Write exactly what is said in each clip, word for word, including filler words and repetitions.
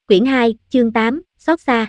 Quyển hai, chương tám, xót xa.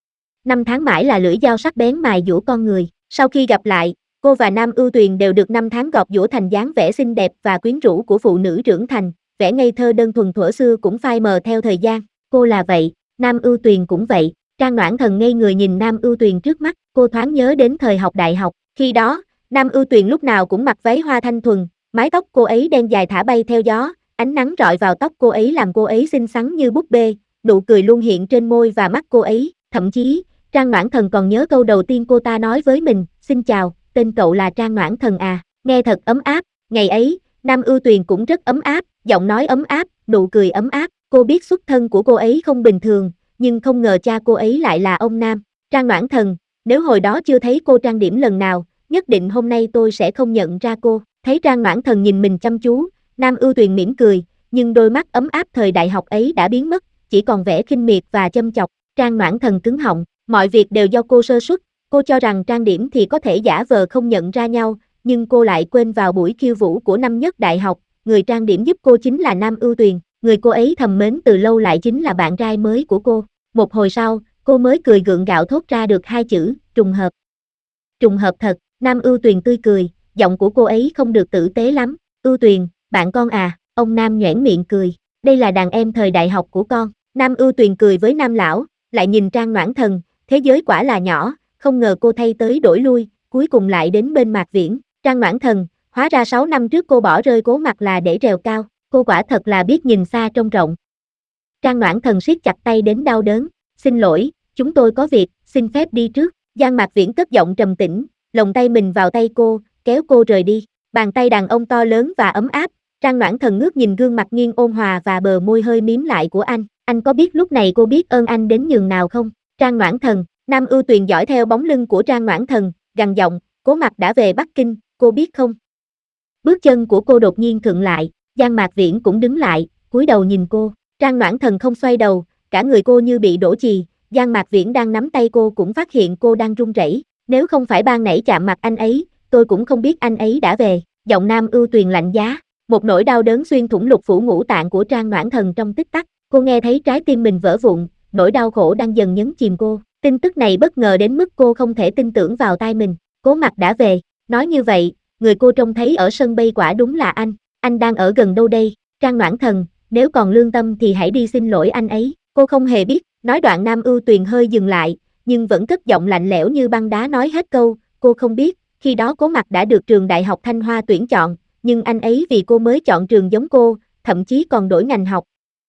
Năm tháng mãi là lưỡi dao sắc bén mài giũa con người. Sau khi gặp lại, cô và Nam Ưu Tuyền đều được năm tháng gọt giũa thành dáng vẻ xinh đẹp và quyến rũ của phụ nữ trưởng thành. Vẻ ngây thơ đơn thuần thuở xưa cũng phai mờ theo thời gian. Cô là vậy, Nam Ưu Tuyền cũng vậy. Trang Noãn Thần ngây người nhìn Nam Ưu Tuyền trước mắt. Cô thoáng nhớ đến thời học đại học. Khi đó, Nam Ưu Tuyền lúc nào cũng mặc váy hoa thanh thuần, mái tóc cô ấy đen dài thả bay theo gió. Ánh nắng rọi vào tóc cô ấy làm cô ấy xinh xắn như búp bê. Nụ cười luôn hiện trên môi và mắt cô ấy, thậm chí, Trang Noãn Thần còn nhớ câu đầu tiên cô ta nói với mình, xin chào, tên cậu là Trang Noãn Thần à, nghe thật ấm áp, ngày ấy, Nam Ưu Tuyền cũng rất ấm áp, giọng nói ấm áp, nụ cười ấm áp, cô biết xuất thân của cô ấy không bình thường, nhưng không ngờ cha cô ấy lại là ông Nam, Trang Noãn Thần, nếu hồi đó chưa thấy cô trang điểm lần nào, nhất định hôm nay tôi sẽ không nhận ra cô, thấy Trang Noãn Thần nhìn mình chăm chú, Nam Ưu Tuyền mỉm cười, nhưng đôi mắt ấm áp thời đại học ấy đã biến mất, chỉ còn vẻ khinh miệt và châm chọc. Trang Noãn Thần cứng họng, mọi việc đều do cô sơ suất, cô cho rằng trang điểm thì có thể giả vờ không nhận ra nhau, nhưng cô lại quên vào buổi khiêu vũ của năm nhất đại học, người trang điểm giúp cô chính là Nam Ưu Tuyền, người cô ấy thầm mến từ lâu lại chính là bạn trai mới của cô. Một hồi sau, cô mới cười gượng gạo thốt ra được hai chữ, trùng hợp. Trùng hợp thật, Nam Ưu Tuyền tươi cười, giọng của cô ấy không được tử tế lắm, Ưu Tuyền, bạn con à, ông Nam nhoẻn miệng cười, đây là đàn em thời đại học của con. Nam Ưu Tuyền cười với Nam Lão, lại nhìn Trang Noãn Thần, thế giới quả là nhỏ, không ngờ cô thay tới đổi lui, cuối cùng lại đến bên Mạc Viễn. Trang Noãn Thần, hóa ra sáu năm trước cô bỏ rơi Cố Mặc là để trèo cao, cô quả thật là biết nhìn xa trông rộng. Trang Noãn Thần siết chặt tay đến đau đớn, xin lỗi, chúng tôi có việc, xin phép đi trước. Giang Mạc Viễn cất giọng trầm tĩnh, lồng tay mình vào tay cô, kéo cô rời đi. Bàn tay đàn ông to lớn và ấm áp, Trang Noãn Thần ngước nhìn gương mặt nghiêng ôn hòa và bờ môi hơi mím lại của anh. Anh có biết lúc này cô biết ơn anh đến nhường nào không? Trang Noãn Thần, Nam Ưu Tuyền dõi theo bóng lưng của Trang Noãn Thần, gằn giọng, Cố Mặc đã về Bắc Kinh, cô biết không? Bước chân của cô đột nhiên khựng lại, Giang Mạc Viễn cũng đứng lại, cúi đầu nhìn cô. Trang Noãn Thần không xoay đầu, cả người cô như bị đổ chì, Giang Mạc Viễn đang nắm tay cô cũng phát hiện cô đang run rẩy. Nếu không phải ban nãy chạm mặt anh ấy, tôi cũng không biết anh ấy đã về. Giọng Nam Ưu Tuyền lạnh giá, một nỗi đau đớn xuyên thủng lục phủ ngũ tạng của Trang Noãn Thần trong tích tắc. Cô nghe thấy trái tim mình vỡ vụn, nỗi đau khổ đang dần nhấn chìm cô. Tin tức này bất ngờ đến mức cô không thể tin tưởng vào tai mình. Cố Mặc đã về, nói như vậy, người cô trông thấy ở sân bay quả đúng là anh. Anh đang ở gần đâu đây? Trang Noãn Thần, nếu còn lương tâm thì hãy đi xin lỗi anh ấy. Cô không hề biết, nói đoạn Nam Ưu Tuyền hơi dừng lại, nhưng vẫn cất giọng lạnh lẽo như băng đá nói hết câu, cô không biết, khi đó Cố Mặc đã được trường Đại học Thanh Hoa tuyển chọn, nhưng anh ấy vì cô mới chọn trường giống cô, thậm chí còn đổi ngành học.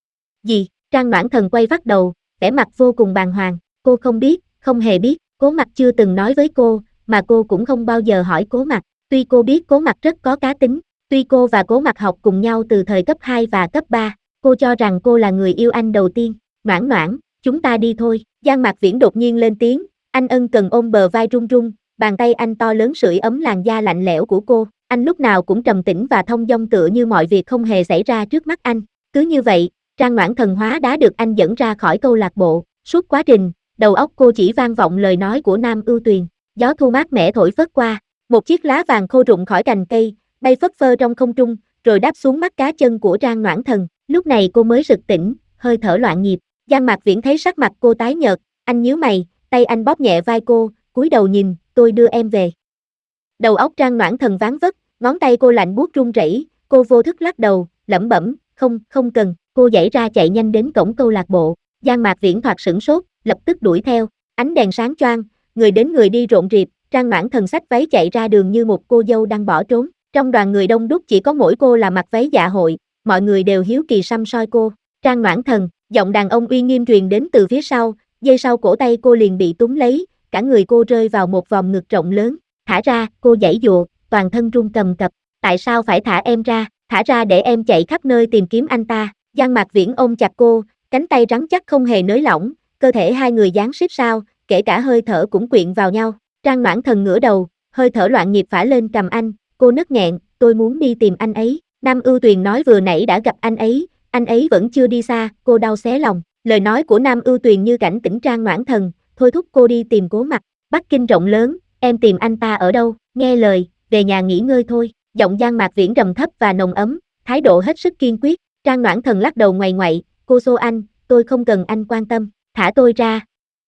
Gì? Trang Noãn Thần quay phát đầu, vẻ mặt vô cùng bàng hoàng, cô không biết, không hề biết, Cố Mặc chưa từng nói với cô, mà cô cũng không bao giờ hỏi Cố Mặc, tuy cô biết Cố Mặc rất có cá tính, tuy cô và Cố Mặc học cùng nhau từ thời cấp hai và cấp ba, cô cho rằng cô là người yêu anh đầu tiên. Noãn Noãn, chúng ta đi thôi. Giang Mạc Viễn đột nhiên lên tiếng, anh ân cần ôm bờ vai run run, bàn tay anh to lớn sưởi ấm làn da lạnh lẽo của cô, anh lúc nào cũng trầm tĩnh và thông dong tựa như mọi việc không hề xảy ra trước mắt anh. Cứ như vậy, Trang Noãn Thần hóa đã được anh dẫn ra khỏi câu lạc bộ, suốt quá trình, đầu óc cô chỉ vang vọng lời nói của Nam Ưu Tuyền, gió thu mát mẻ thổi phất qua, một chiếc lá vàng khô rụng khỏi cành cây, bay phất phơ trong không trung, rồi đáp xuống mắt cá chân của Trang Noãn Thần, lúc này cô mới sực tỉnh, hơi thở loạn nhịp. Giang Mạc Viễn thấy sắc mặt cô tái nhợt, anh nhíu mày, tay anh bóp nhẹ vai cô, cúi đầu nhìn, tôi đưa em về. Đầu óc Trang Noãn Thần ván vất, ngón tay cô lạnh buốt run rẩy, cô vô thức lắc đầu, lẩm bẩm, không, không cần, cô giãy ra chạy nhanh đến cổng câu lạc bộ. Giang Mạc Viễn thoạt sửng sốt, lập tức đuổi theo, ánh đèn sáng choang, người đến người đi rộn rịp, Trang Noãn Thần xách váy chạy ra đường như một cô dâu đang bỏ trốn. Trong đoàn người đông đúc chỉ có mỗi cô là mặc váy dạ hội, mọi người đều hiếu kỳ săm soi cô. Trang Noãn Thần, giọng đàn ông uy nghiêm truyền đến từ phía sau, giây sau cổ tay cô liền bị túm lấy, cả người cô rơi vào một vòng ngực rộng lớn. Thả ra, cô giãy giụa, toàn thân run cầm cập. Tại sao phải thả em ra? Thả ra để em chạy khắp nơi tìm kiếm anh ta. Giang Mạc Viễn ôm chặt cô, cánh tay rắn chắc không hề nới lỏng, cơ thể hai người dán xít sao, kể cả hơi thở cũng quyện vào nhau. Trang Noãn Thần ngửa đầu, hơi thở loạn nhịp phả lên cằm anh, cô nấc nghẹn, tôi muốn đi tìm anh ấy. Nam Ưu Tuyền nói vừa nãy đã gặp anh ấy, anh ấy vẫn chưa đi xa, cô đau xé lòng. Lời nói của Nam Ưu Tuyền như cảnh tỉnh Trang Noãn Thần, thôi thúc cô đi tìm Cố Mặc. Bắc Kinh rộng lớn, em tìm anh ta ở đâu? Nghe lời, về nhà nghỉ ngơi thôi. Giọng Giang Mạc Viễn trầm thấp và nồng ấm, thái độ hết sức kiên quyết. Trang Noãn Thần lắc đầu ngoại ngoại, cô xô anh, tôi không cần anh quan tâm, thả tôi ra.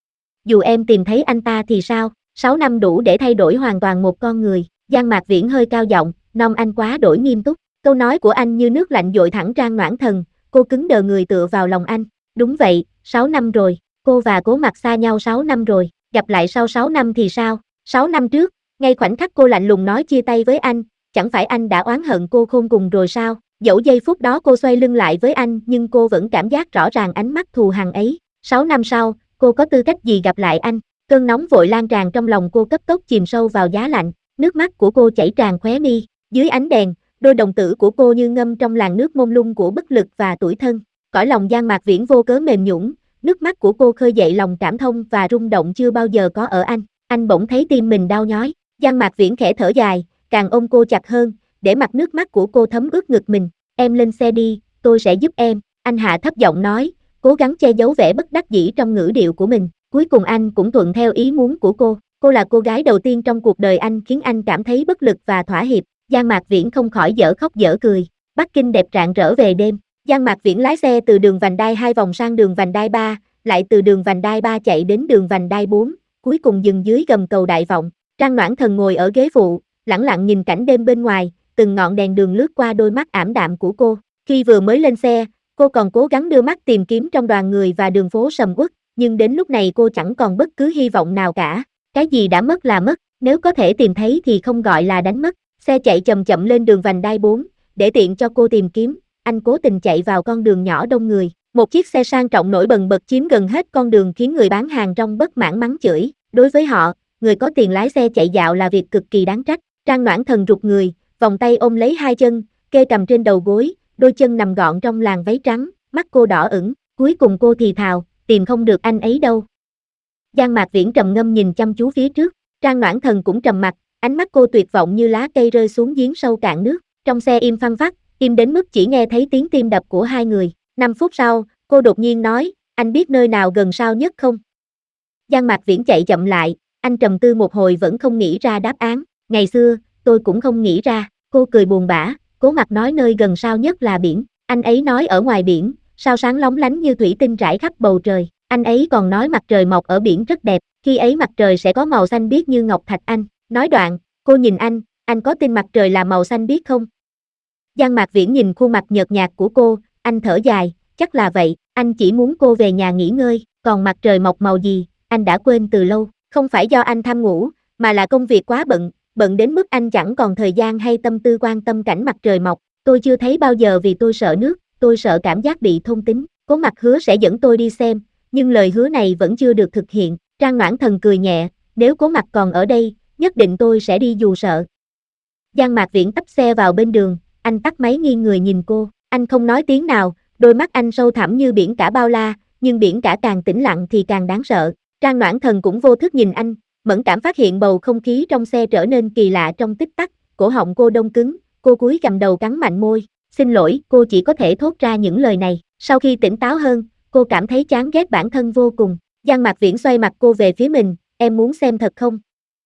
Dù em tìm thấy anh ta thì sao, sáu năm đủ để thay đổi hoàn toàn một con người. Giang Mạc Viễn hơi cao giọng, Nom anh quá đổi nghiêm túc. Câu nói của anh như nước lạnh dội thẳng Trang Noãn Thần, cô cứng đờ người tựa vào lòng anh. Đúng vậy, sáu năm rồi, cô và Cố Mặc xa nhau sáu năm rồi, gặp lại sau sáu năm thì sao? sáu năm trước, ngay khoảnh khắc cô lạnh lùng nói chia tay với anh, chẳng phải anh đã oán hận cô khôn cùng rồi sao? Dẫu giây phút đó cô xoay lưng lại với anh nhưng cô vẫn cảm giác rõ ràng ánh mắt thù hằn ấy. sáu năm sau, cô có tư cách gì gặp lại anh? Cơn nóng vội lan tràn trong lòng cô cấp tốc chìm sâu vào giá lạnh, nước mắt của cô chảy tràn khóe mi, dưới ánh đèn, đôi đồng tử của cô như ngâm trong làn nước mông lung của bất lực và tủi thân. Cõi lòng Giang Mạc Viễn vô cớ mềm nhũn, nước mắt của cô khơi dậy lòng cảm thông và rung động chưa bao giờ có ở anh. Anh bỗng thấy tim mình đau nhói. Giang Mạc Viễn khẽ thở dài, càng ôm cô chặt hơn, để mặc nước mắt của cô thấm ướt ngực mình. Em lên xe đi, tôi sẽ giúp em, anh hạ thấp giọng nói, cố gắng che giấu vẻ bất đắc dĩ trong ngữ điệu của mình. Cuối cùng anh cũng thuận theo ý muốn của cô. Cô là cô gái đầu tiên trong cuộc đời anh khiến anh cảm thấy bất lực và thỏa hiệp. Giang Mạc Viễn không khỏi dở khóc dở cười. Bắc Kinh đẹp rạng rỡ về đêm. Giang Mạc Viễn lái xe từ đường vành đai hai vòng sang đường vành đai ba, lại từ đường vành đai ba chạy đến đường vành đai bốn, cuối cùng dừng dưới gầm cầu Đại Vọng. Trang Noãn Thần ngồi ở ghế phụ, lẳng lặng nhìn cảnh đêm bên ngoài, từng ngọn đèn đường lướt qua đôi mắt ảm đạm của cô. Khi vừa mới lên xe, cô còn cố gắng đưa mắt tìm kiếm trong đoàn người và đường phố sầm uất, nhưng đến lúc này cô chẳng còn bất cứ hy vọng nào cả. Cái gì đã mất là mất, nếu có thể tìm thấy thì không gọi là đánh mất. Xe chạy chậm chậm lên đường vành đai bốn, để tiện cho cô tìm kiếm, anh cố tình chạy vào con đường nhỏ đông người. Một chiếc xe sang trọng nổi bần bật chiếm gần hết con đường khiến người bán hàng rong bất mãn mắng chửi. Đối với họ, người có tiền lái xe chạy dạo là việc cực kỳ đáng trách. Trang Noãn Thần rụt người, vòng tay ôm lấy hai chân, kê cầm trên đầu gối, đôi chân nằm gọn trong làn váy trắng, mắt cô đỏ ửng. Cuối cùng cô thì thào, tìm không được anh ấy đâu. Giang Mạc Viễn trầm ngâm nhìn chăm chú phía trước, Trang Noãn Thần cũng trầm mặc, ánh mắt cô tuyệt vọng như lá cây rơi xuống giếng sâu cạn nước. Trong xe im phăng phắc, im đến mức chỉ nghe thấy tiếng tim đập của hai người. Năm phút sau, cô đột nhiên nói, anh biết nơi nào gần sao nhất không? Giang Mạc Viễn chạy chậm lại, anh trầm tư một hồi vẫn không nghĩ ra đáp án. Ngày xưa, tôi cũng không nghĩ ra. Cô cười buồn bã, Cố Mặc nói nơi gần sao nhất là biển. Anh ấy nói ở ngoài biển, sao sáng lóng lánh như thủy tinh rải khắp bầu trời. Anh ấy còn nói mặt trời mọc ở biển rất đẹp, khi ấy mặt trời sẽ có màu xanh biếc như ngọc thạch anh. Nói đoạn, cô nhìn anh, anh có tin mặt trời là màu xanh biếc không? Giang Mạc Viễn nhìn khuôn mặt nhợt nhạt của cô, anh thở dài, chắc là vậy, anh chỉ muốn cô về nhà nghỉ ngơi, còn mặt trời mọc màu gì, anh đã quên từ lâu, không phải do anh tham ngủ, mà là công việc quá bận, bận đến mức anh chẳng còn thời gian hay tâm tư quan tâm cảnh mặt trời mọc. Tôi chưa thấy bao giờ vì tôi sợ nước, tôi sợ cảm giác bị thôn tính. Cố Mặc hứa sẽ dẫn tôi đi xem, nhưng lời hứa này vẫn chưa được thực hiện. Trang Noãn Thần cười nhẹ, nếu Cố Mặc còn ở đây, nhất định tôi sẽ đi dù sợ. Giang Mạc Viễn tấp xe vào bên đường, anh tắt máy nghiêng người nhìn cô, anh không nói tiếng nào, đôi mắt anh sâu thẳm như biển cả bao la, nhưng biển cả càng tĩnh lặng thì càng đáng sợ. Trang Noãn Thần cũng vô thức nhìn anh, mẫn cảm phát hiện bầu không khí trong xe trở nên kỳ lạ trong tích tắc, cổ họng cô đông cứng, cô cúi gằm đầu cắn mạnh môi, xin lỗi, cô chỉ có thể thốt ra những lời này. Sau khi tỉnh táo hơn, cô cảm thấy chán ghét bản thân vô cùng. Giang Mạc Viễn xoay mặt cô về phía mình, em muốn xem thật không?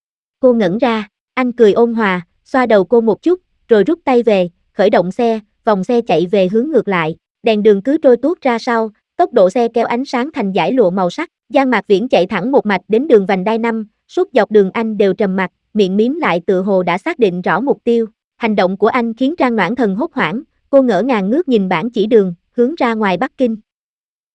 Cô ngẩn ra, anh cười ôn hòa, xoa đầu cô một chút, rồi rút tay về, khởi động xe, vòng xe chạy về hướng ngược lại, đèn đường cứ trôi tuốt ra sau, tốc độ xe kéo ánh sáng thành dải lụa màu sắc. Giang Mạc Viễn chạy thẳng một mạch đến đường vành đai năm, suốt dọc đường anh đều trầm mặc, miệng mím lại tựa hồ đã xác định rõ mục tiêu. Hành động của anh khiến Trang Noãn Thần hốt hoảng, cô ngỡ ngàng ngước nhìn bảng chỉ đường, hướng ra ngoài Bắc Kinh.